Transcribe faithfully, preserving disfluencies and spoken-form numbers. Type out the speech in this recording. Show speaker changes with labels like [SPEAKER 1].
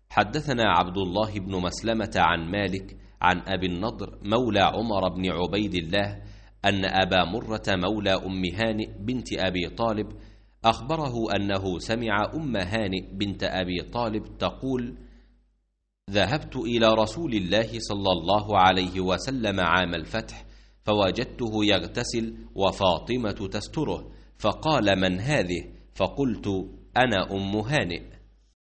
[SPEAKER 1] حدثنا عبد الله بن مسلمة عن مالك عن أبي النضر مولى عمر بن عبيد الله أن أبا مرة مولى أم هانئ بنت أبي طالب أخبره أنه سمع أم هانئ بنت أبي طالب تقول: ذهبت إلى رسول الله صلى الله عليه وسلم عام الفتح فوجدته يغتسل وفاطمة تستره، فقال: من هذه؟ فقلت: أنا أم هانئ.